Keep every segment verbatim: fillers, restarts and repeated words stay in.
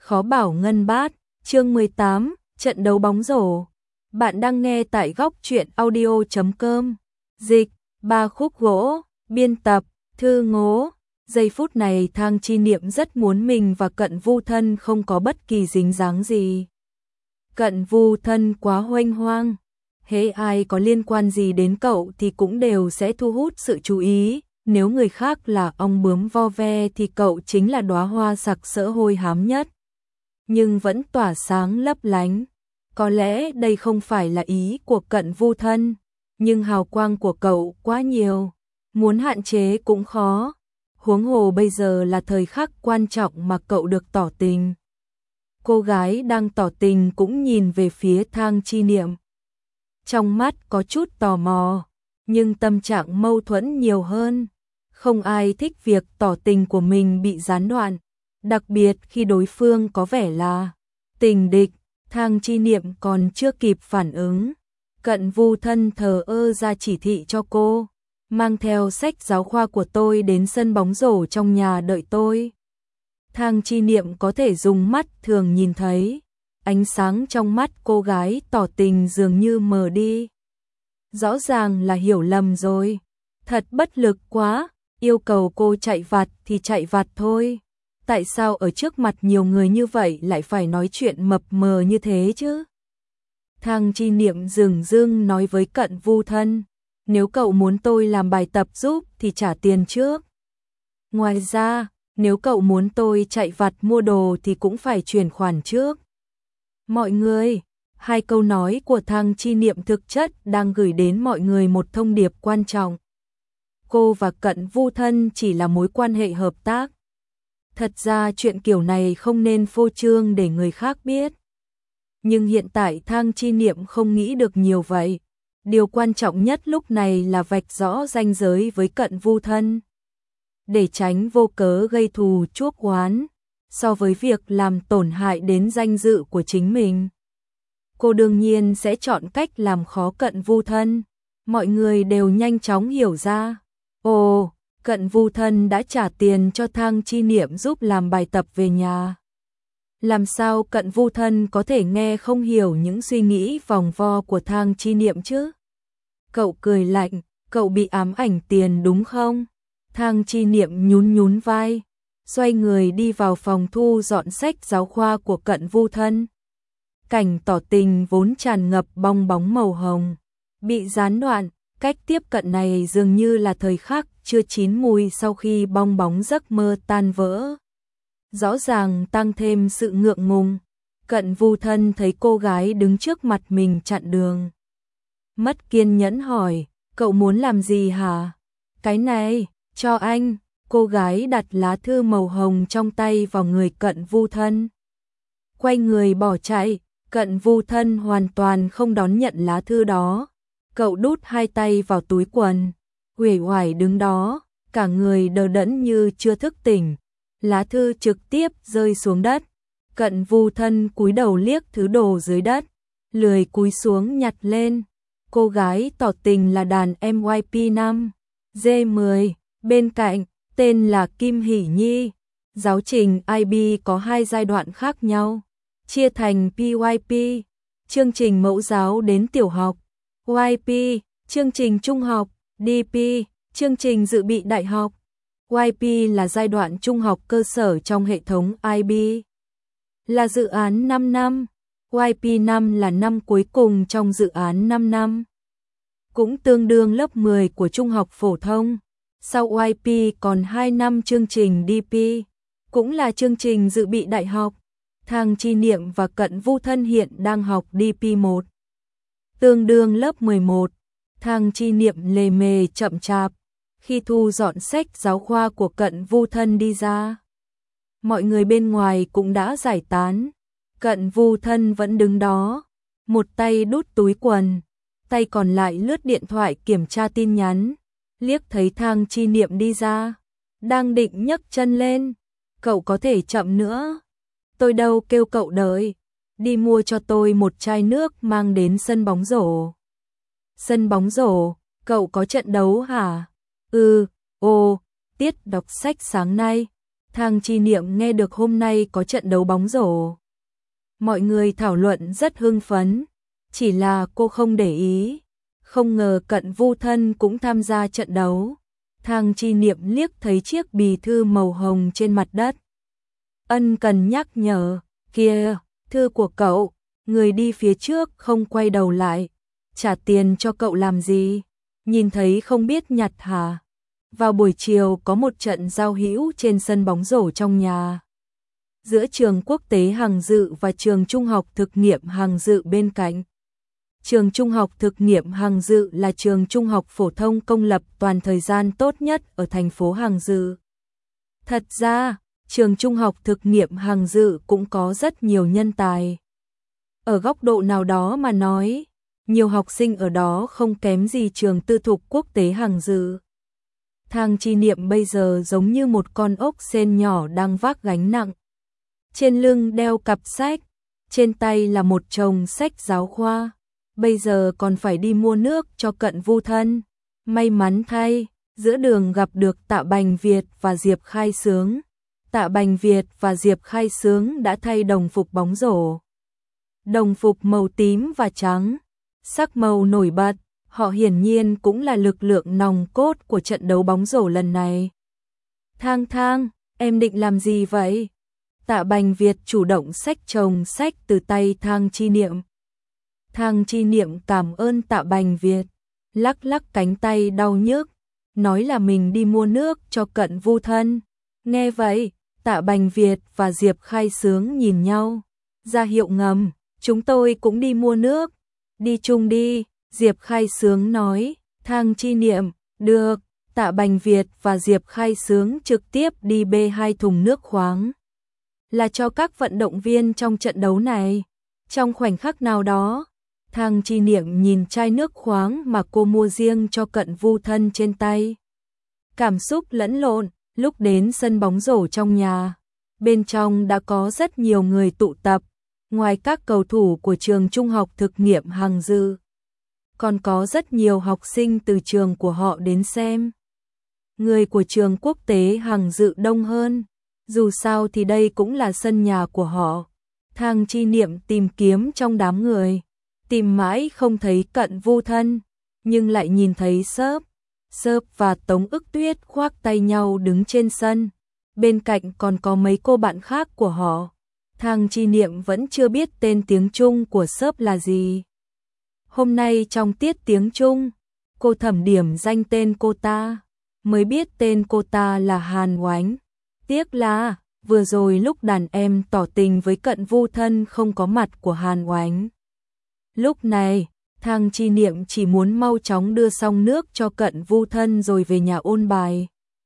khó bảo ngân bát, chương mười tám, trận đấu bóng rổ. Bạn đang nghe tại góc truyện audio chấm com. Dịch, ba khúc gỗ, biên tập, Thư Ngố. Giây phút này Thang Chi Niệm rất muốn mình và Cận Vu Thân không có bất kỳ dính dáng gì. Cận Vu Thân quá huênh hoang, hễ ai có liên quan gì đến cậu thì cũng đều sẽ thu hút sự chú ý. Nếu người khác là ong bướm vo ve thì cậu chính là đóa hoa sặc sỡ hôi hám nhất, nhưng vẫn tỏa sáng lấp lánh. Có lẽ đây không phải là ý của Cận Vu Thân, nhưng hào quang của cậu quá nhiều, muốn hạn chế cũng khó. Huống hồ bây giờ là thời khắc quan trọng mà cậu được tỏ tình. Cô gái đang tỏ tình cũng nhìn về phía Thang Chi Niệm. Trong mắt có chút tò mò, nhưng tâm trạng mâu thuẫn nhiều hơn. Không ai thích việc tỏ tình của mình bị gián đoạn, đặc biệt khi đối phương có vẻ là tình địch. Thang Chi Niệm còn chưa kịp phản ứng, Cận Vu Thân thờ ơ ra chỉ thị cho cô, mang theo sách giáo khoa của tôi đến sân bóng rổ trong nhà đợi tôi. Thang Chi Niệm có thể dùng mắt thường nhìn thấy, ánh sáng trong mắt cô gái tỏ tình dường như mờ đi. Rõ ràng là hiểu lầm rồi, thật bất lực quá, yêu cầu cô chạy vặt thì chạy vặt thôi. Tại sao ở trước mặt nhiều người như vậy lại phải nói chuyện mập mờ như thế chứ? Thang Chi Niệm dửng dưng nói với Cận Vu Thân, nếu cậu muốn tôi làm bài tập giúp thì trả tiền trước. Ngoài ra, nếu cậu muốn tôi chạy vặt mua đồ thì cũng phải chuyển khoản trước. Mọi người, hai câu nói của Thang Chi Niệm thực chất đang gửi đến mọi người một thông điệp quan trọng. Cô và Cận Vu Thân chỉ là mối quan hệ hợp tác. Thật ra chuyện kiểu này không nên phô trương để người khác biết. Nhưng hiện tại Thang Chi Niệm không nghĩ được nhiều vậy. Điều quan trọng nhất lúc này là vạch rõ ranh giới với Cận Vu Thân, để tránh vô cớ gây thù chuốc oán, so với việc làm tổn hại đến danh dự của chính mình. Cô đương nhiên sẽ chọn cách làm khó Cận Vu Thân. Mọi người đều nhanh chóng hiểu ra. Ồ, Cận Vu Thân đã trả tiền cho Thang Chi Niệm giúp làm bài tập về nhà. Làm sao Cận Vu Thân có thể nghe không hiểu những suy nghĩ vòng vo của Thang Chi Niệm chứ? Cậu cười lạnh, cậu bị ám ảnh tiền đúng không? Thang Chi Niệm nhún nhún vai, xoay người đi vào phòng thu dọn sách giáo khoa của Cận Vu Thân. Cảnh tỏ tình vốn tràn ngập bong bóng màu hồng, bị gián đoạn. Cách tiếp cận này dường như là thời khắc chưa chín mùi sau khi bong bóng giấc mơ tan vỡ. Rõ ràng tăng thêm sự ngượng ngùng. Cận Vu Thân thấy cô gái đứng trước mặt mình chặn đường, mất kiên nhẫn hỏi, cậu muốn làm gì hả? Cái này, cho anh. Cô gái đặt lá thư màu hồng trong tay vào người Cận Vu Thân, quay người bỏ chạy. Cận Vu Thân hoàn toàn không đón nhận lá thư đó. Cậu đút hai tay vào túi quần, uể oải đứng đó, cả người đờ đẫn như chưa thức tỉnh. Lá thư trực tiếp rơi xuống đất. Cận Vu Thân cúi đầu liếc thứ đồ dưới đất, lười cúi xuống nhặt lên. Cô gái tỏ tình là đàn em Y P năm G mười, bên cạnh, tên là Kim Hỷ Nhi. Giáo trình I B có hai giai đoạn khác nhau, chia thành P Y P, chương trình mẫu giáo đến tiểu học, Y P, chương trình trung học, D P, chương trình dự bị đại học. Y P là giai đoạn trung học cơ sở trong hệ thống I B, là dự án năm năm. Y P năm là năm cuối cùng trong dự án năm năm, cũng tương đương lớp mười của trung học phổ thông. Sau Y P còn hai năm chương trình D P, cũng là chương trình dự bị đại học. Thang Chi Niệm và Cận Vu Thân hiện đang học D P một, tương đương lớp mười một. Thang Chi Niệm lề mề chậm chạp khi thu dọn sách giáo khoa của Cận Vu Thân đi ra. Mọi người bên ngoài cũng đã giải tán. Cận Vu Thân vẫn đứng đó, một tay đút túi quần, tay còn lại lướt điện thoại kiểm tra tin nhắn. Liếc thấy Thang Chi Niệm đi ra, đang định nhấc chân lên. Cậu có thể chậm nữa, tôi đâu kêu cậu đợi. Đi mua cho tôi một chai nước mang đến sân bóng rổ. Sân bóng rổ, cậu có trận đấu hả? Ừ, ồ, tiết đọc sách sáng nay. Thang Chi Niệm nghe được hôm nay có trận đấu bóng rổ. Mọi người thảo luận rất hưng phấn, chỉ là cô không để ý. Không ngờ Cận Vu Thân cũng tham gia trận đấu. Thang Chi Niệm liếc thấy chiếc bì thư màu hồng trên mặt đất. Ân cần nhắc nhở, kia, thư của cậu, người đi phía trước không quay đầu lại. Trả tiền cho cậu làm gì? Nhìn thấy không biết nhặt hả? Vào buổi chiều có một trận giao hữu trên sân bóng rổ trong nhà. Giữa trường quốc tế Hằng Dự và trường trung học thực nghiệm Hằng Dự bên cạnh. Trường trung học thực nghiệm Hằng Dự là trường trung học phổ thông công lập toàn thời gian tốt nhất ở thành phố Hằng Dự. Thật ra, trường trung học thực nghiệm Hằng Dự cũng có rất nhiều nhân tài. Ở góc độ nào đó mà nói, nhiều học sinh ở đó không kém gì trường tư thục quốc tế Hằng Dự. Thang Chi Niệm bây giờ giống như một con ốc sên nhỏ đang vác gánh nặng. Trên lưng đeo cặp sách, trên tay là một chồng sách giáo khoa. Bây giờ còn phải đi mua nước cho Cận Vu Thân. May mắn thay, giữa đường gặp được Tạ Bành Việt và Diệp Khai Sướng. Tạ Bành Việt và Diệp Khai Sướng đã thay đồng phục bóng rổ. Đồng phục màu tím và trắng, sắc màu nổi bật, họ hiển nhiên cũng là lực lượng nòng cốt của trận đấu bóng rổ lần này. Thang Thang, em định làm gì vậy? Tạ Bành Việt chủ động xách chồng sách từ tay Thang Chi Niệm. Thang Chi Niệm cảm ơn Tạ Bành Việt, lắc lắc cánh tay đau nhức, nói là mình đi mua nước cho Cận Vu Thân. Nghe vậy, Tạ Bành Việt và Diệp Khai Sướng nhìn nhau, ra hiệu ngầm, chúng tôi cũng đi mua nước. Đi chung đi, Diệp Khai Sướng nói. Thang Chi Niệm, được. Tạ Bành Việt và Diệp Khai Sướng trực tiếp đi bê hai thùng nước khoáng. Là cho các vận động viên trong trận đấu này. Trong khoảnh khắc nào đó, Thang Chi Niệm nhìn chai nước khoáng mà cô mua riêng cho Cận Vu Thân trên tay. Cảm xúc lẫn lộn, lúc đến sân bóng rổ trong nhà, bên trong đã có rất nhiều người tụ tập, ngoài các cầu thủ của trường trung học thực nghiệm Hằng Dự, còn có rất nhiều học sinh từ trường của họ đến xem. Người của trường quốc tế Hằng Dự đông hơn, dù sao thì đây cũng là sân nhà của họ. Thang Chi Niệm tìm kiếm trong đám người, tìm mãi không thấy Cận Vu Thân, nhưng lại nhìn thấy Sớp. Sớp và Tống Ức Tuyết khoác tay nhau đứng trên sân, bên cạnh còn có mấy cô bạn khác của họ. Thang Chi Niệm vẫn chưa biết tên tiếng Trung của Sớp là gì. Hôm nay trong tiết tiếng Trung, cô thẩm điểm danh tên cô ta, mới biết tên cô ta là Hàn Oánh. Tiếc là, vừa rồi lúc đàn em tỏ tình với Cận Vu Thân không có mặt của Hàn Oánh. Lúc này, Thang Chi Niệm chỉ muốn mau chóng đưa xong nước cho Cận Vu Thân rồi về nhà ôn bài.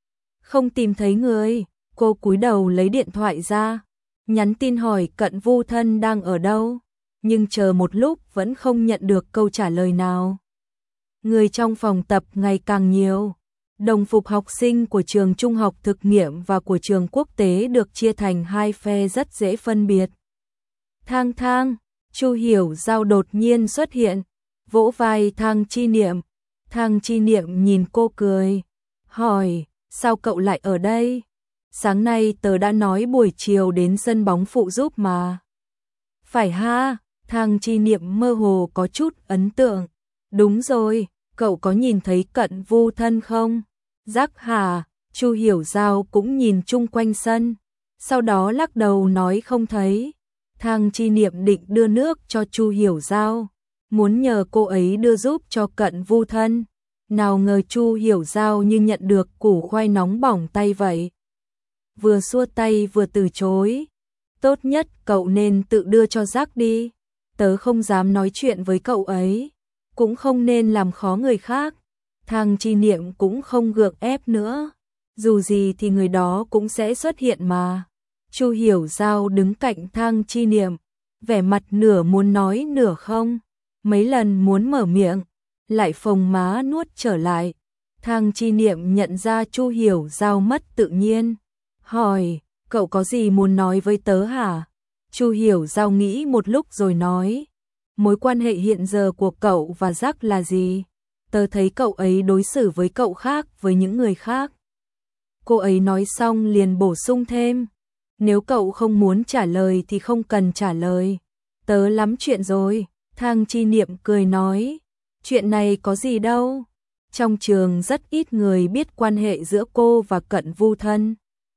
Không tìm thấy người, cô cúi đầu lấy điện thoại ra, nhắn tin hỏi Cận Vu Thân đang ở đâu, nhưng chờ một lúc vẫn không nhận được câu trả lời nào. Người trong phòng tập ngày càng nhiều. Đồng phục học sinh của trường trung học thực nghiệm và của trường quốc tế được chia thành hai phe rất dễ phân biệt. Thang Thang, Chu Hiểu Giao đột nhiên xuất hiện, vỗ vai Thang Chi Niệm. Thang Chi Niệm nhìn cô cười, hỏi, sao cậu lại ở đây? Sáng nay tớ đã nói buổi chiều đến sân bóng phụ giúp mà. Phải ha, Thang Chi Niệm mơ hồ có chút ấn tượng. Đúng rồi, cậu có nhìn thấy Cận Vu Thân không? Giác hà, Chu Hiểu Giao cũng nhìn chung quanh sân, sau đó lắc đầu nói không thấy. Thang Chi Niệm định đưa nước cho Chu Hiểu Giao, muốn nhờ cô ấy đưa giúp cho Cận Vu Thân. Nào ngờ Chu Hiểu Giao như nhận được củ khoai nóng bỏng tay vậy. Vừa xua tay vừa từ chối. Tốt nhất cậu nên tự đưa cho Giác đi. Tớ không dám nói chuyện với cậu ấy. Cũng không nên làm khó người khác. Thang Chi Niệm cũng không gượng ép nữa. Dù gì thì người đó cũng sẽ xuất hiện mà. Chu Hiểu Giao đứng cạnh Thang Chi Niệm, vẻ mặt nửa muốn nói nửa không. Mấy lần muốn mở miệng, lại phồng má nuốt trở lại. Thang Chi Niệm nhận ra Chu Hiểu Giao mất tự nhiên, hỏi, cậu có gì muốn nói với tớ hả? Chu Hiểu Giao nghĩ một lúc rồi nói, mối quan hệ hiện giờ của cậu và Giác là gì? Tớ thấy cậu ấy đối xử với cậu khác với những người khác. Cô ấy nói xong liền bổ sung thêm, nếu cậu không muốn trả lời thì không cần trả lời. Tớ lắm chuyện rồi. Thang Chi Niệm cười nói, chuyện này có gì đâu. Trong trường rất ít người biết quan hệ giữa cô và Cận Vu Thân.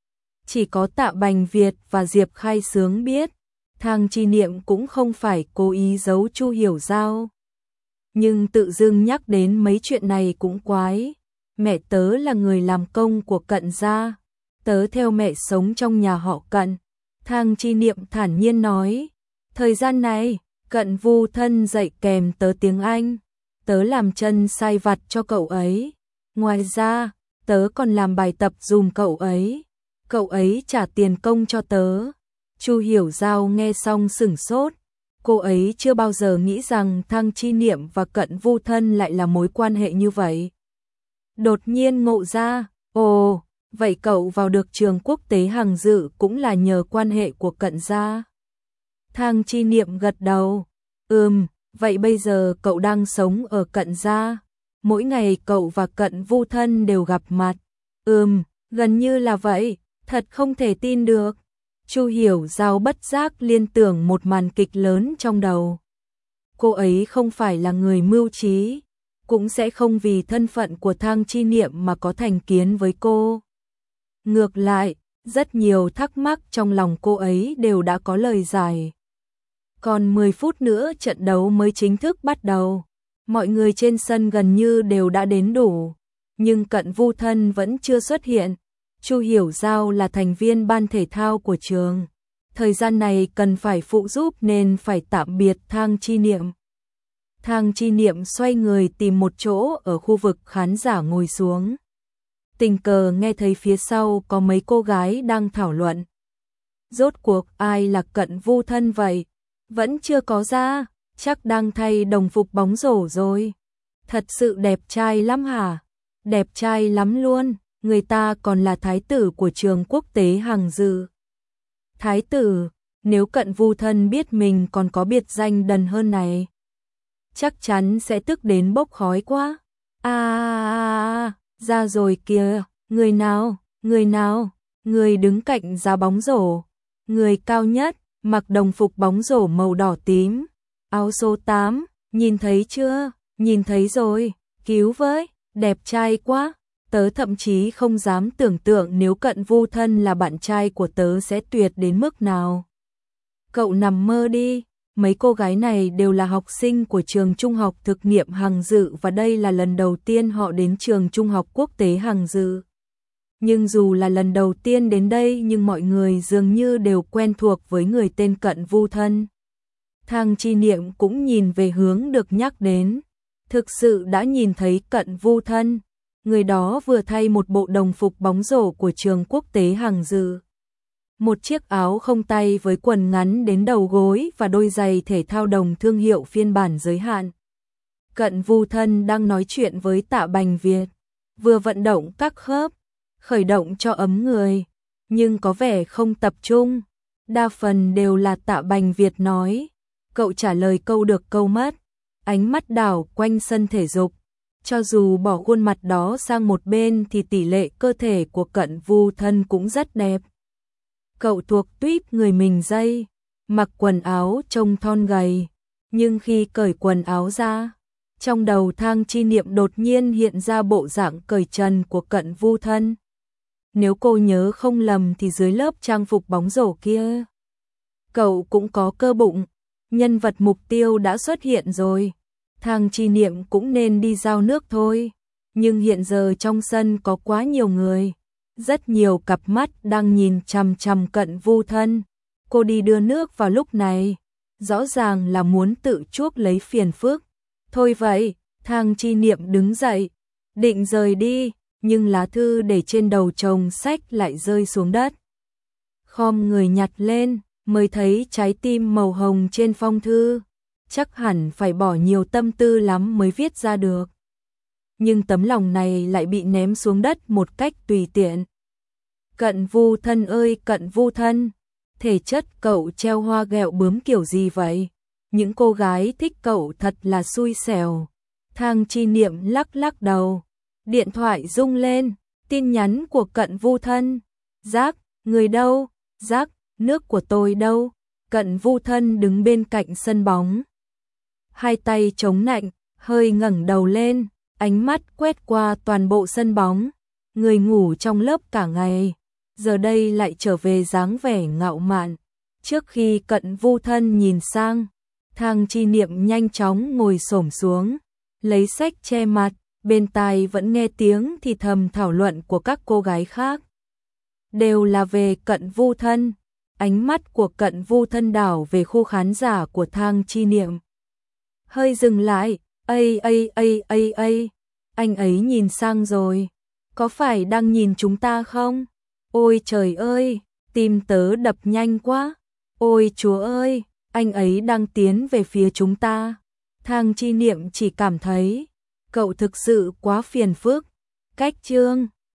Chỉ có Tạ Bành Việt và Diệp Khai Sướng biết. Thang Chi Niệm cũng không phải cố ý giấu Chu Hiểu Giao. Nhưng tự dưng nhắc đến mấy chuyện này cũng quái. Mẹ tớ là người làm công của Cận gia. Tớ theo mẹ sống trong nhà họ Cận. Thang Chi Niệm thản nhiên nói, thời gian này, Cận Vu Thân dạy kèm tớ tiếng Anh. Tớ làm chân sai vặt cho cậu ấy. Ngoài ra, tớ còn làm bài tập dùm cậu ấy. Cậu ấy trả tiền công cho tớ. Chu Hiểu Giao nghe xong sửng sốt. Cô ấy chưa bao giờ nghĩ rằng Thang Chi Niệm và Cận Vu Thân lại là mối quan hệ như vậy. Đột nhiên ngộ ra, ồ, vậy cậu vào được trường quốc tế Hằng Dự cũng là nhờ quan hệ của Cận gia. Thang Chi Niệm gật đầu, ừm, vậy bây giờ cậu đang sống ở Cận gia. Mỗi ngày cậu và Cận Vu Thân đều gặp mặt. Ừm, gần như là vậy, thật không thể tin được. Chu Hiểu Giao bất giác liên tưởng một màn kịch lớn trong đầu. Cô ấy không phải là người mưu trí, cũng sẽ không vì thân phận của Thang Chi Niệm mà có thành kiến với cô. Ngược lại, rất nhiều thắc mắc trong lòng cô ấy đều đã có lời giải. Còn mười phút nữa trận đấu mới chính thức bắt đầu. Mọi người trên sân gần như đều đã đến đủ, nhưng Cận Vu Thân vẫn chưa xuất hiện. Chu Hiểu Giao là thành viên ban thể thao của trường. Thời gian này cần phải phụ giúp nên phải tạm biệt Thang Chi Niệm. Thang Chi Niệm xoay người tìm một chỗ ở khu vực khán giả ngồi xuống. Tình cờ nghe thấy phía sau có mấy cô gái đang thảo luận. Rốt cuộc ai là Cận Vu Thân vậy? Vẫn chưa có ra, chắc đang thay đồng phục bóng rổ rồi. Thật sự đẹp trai lắm hả? Đẹp trai lắm luôn, người ta còn là thái tử của trường quốc tế Hằng Dự. Thái tử, nếu Cận Vu Thân biết mình còn có biệt danh đần hơn này, chắc chắn sẽ tức đến bốc khói quá. À, à, à, ra rồi kìa, người nào, người nào, người đứng cạnh giá bóng rổ, người cao nhất, mặc đồng phục bóng rổ màu đỏ tím, áo số tám, nhìn thấy chưa, nhìn thấy rồi, cứu với, đẹp trai quá, tớ thậm chí không dám tưởng tượng nếu Cận Vu Thân là bạn trai của tớ sẽ tuyệt đến mức nào. Cậu nằm mơ đi. Mấy cô gái này đều là học sinh của trường trung học thực nghiệm Hằng Dự và đây là lần đầu tiên họ đến trường trung học quốc tế Hằng Dự. Nhưng dù là lần đầu tiên đến đây nhưng mọi người dường như đều quen thuộc với người tên Cận Vu Thân. Thang Chi Niệm cũng nhìn về hướng được nhắc đến. Thực sự đã nhìn thấy Cận Vu Thân. Người đó vừa thay một bộ đồng phục bóng rổ của trường quốc tế Hằng Dự. Một chiếc áo không tay với quần ngắn đến đầu gối và đôi giày thể thao đồng thương hiệu phiên bản giới hạn. Cận Vu Thân đang nói chuyện với Tạ Bành Việt, vừa vận động các khớp, khởi động cho ấm người, nhưng có vẻ không tập trung. Đa phần đều là Tạ Bành Việt nói, cậu trả lời câu được câu mất, ánh mắt đảo quanh sân thể dục. Cho dù bỏ khuôn mặt đó sang một bên thì tỷ lệ cơ thể của Cận Vu Thân cũng rất đẹp. Cậu thuộc tuýp người mình dây, mặc quần áo trông thon gầy, nhưng khi cởi quần áo ra, trong đầu Thang Chi Niệm đột nhiên hiện ra bộ dạng cởi trần của Cận Vu Thân. Nếu cô nhớ không lầm thì dưới lớp trang phục bóng rổ kia, cậu cũng có cơ bụng, nhân vật mục tiêu đã xuất hiện rồi. Thang Chi Niệm cũng nên đi giao nước thôi, nhưng hiện giờ trong sân có quá nhiều người. Rất nhiều cặp mắt đang nhìn chằm chằm Cận Vu Thân. Cô đi đưa nước vào lúc này, rõ ràng là muốn tự chuốc lấy phiền phức. Thôi vậy, Thang Chi Niệm đứng dậy, định rời đi, nhưng lá thư để trên đầu chồng sách lại rơi xuống đất. Khom người nhặt lên, mới thấy trái tim màu hồng trên phong thư. Chắc hẳn phải bỏ nhiều tâm tư lắm mới viết ra được. Nhưng tấm lòng này lại bị ném xuống đất một cách tùy tiện. Cận Vu Thân ơi Cận Vu Thân, thể chất cậu treo hoa ghẹo bướm kiểu gì vậy? Những cô gái thích cậu thật là xui xẻo. Thang Chi Niệm lắc lắc đầu, điện thoại rung lên, Tin nhắn của Cận Vu Thân. Giác, người đâu? Giác, nước của tôi đâu? Cận Vu Thân đứng bên cạnh sân bóng. Hai tay chống nạnh, hơi ngẩng đầu lên, ánh mắt quét qua toàn bộ sân bóng. Người ngủ trong lớp cả ngày, giờ đây lại trở về dáng vẻ ngạo mạn. Trước khi Cận Vu Thân nhìn sang, Thang Chi Niệm nhanh chóng ngồi xổm xuống, lấy sách che mặt, bên tai vẫn nghe tiếng thì thầm thảo luận của các cô gái khác. Đều là về Cận Vu Thân. Ánh mắt của Cận Vu Thân đảo về khu khán giả của Thang Chi Niệm. Hơi dừng lại, ây ây ây ây ây, anh ấy nhìn sang rồi. Có phải đang nhìn chúng ta không? Ôi trời ơi, tim tớ đập nhanh quá. Ôi Chúa ơi, anh ấy đang tiến về phía chúng ta. Thang Chi Niệm chỉ cảm thấy, cậu thực sự quá phiền phức. Cách chương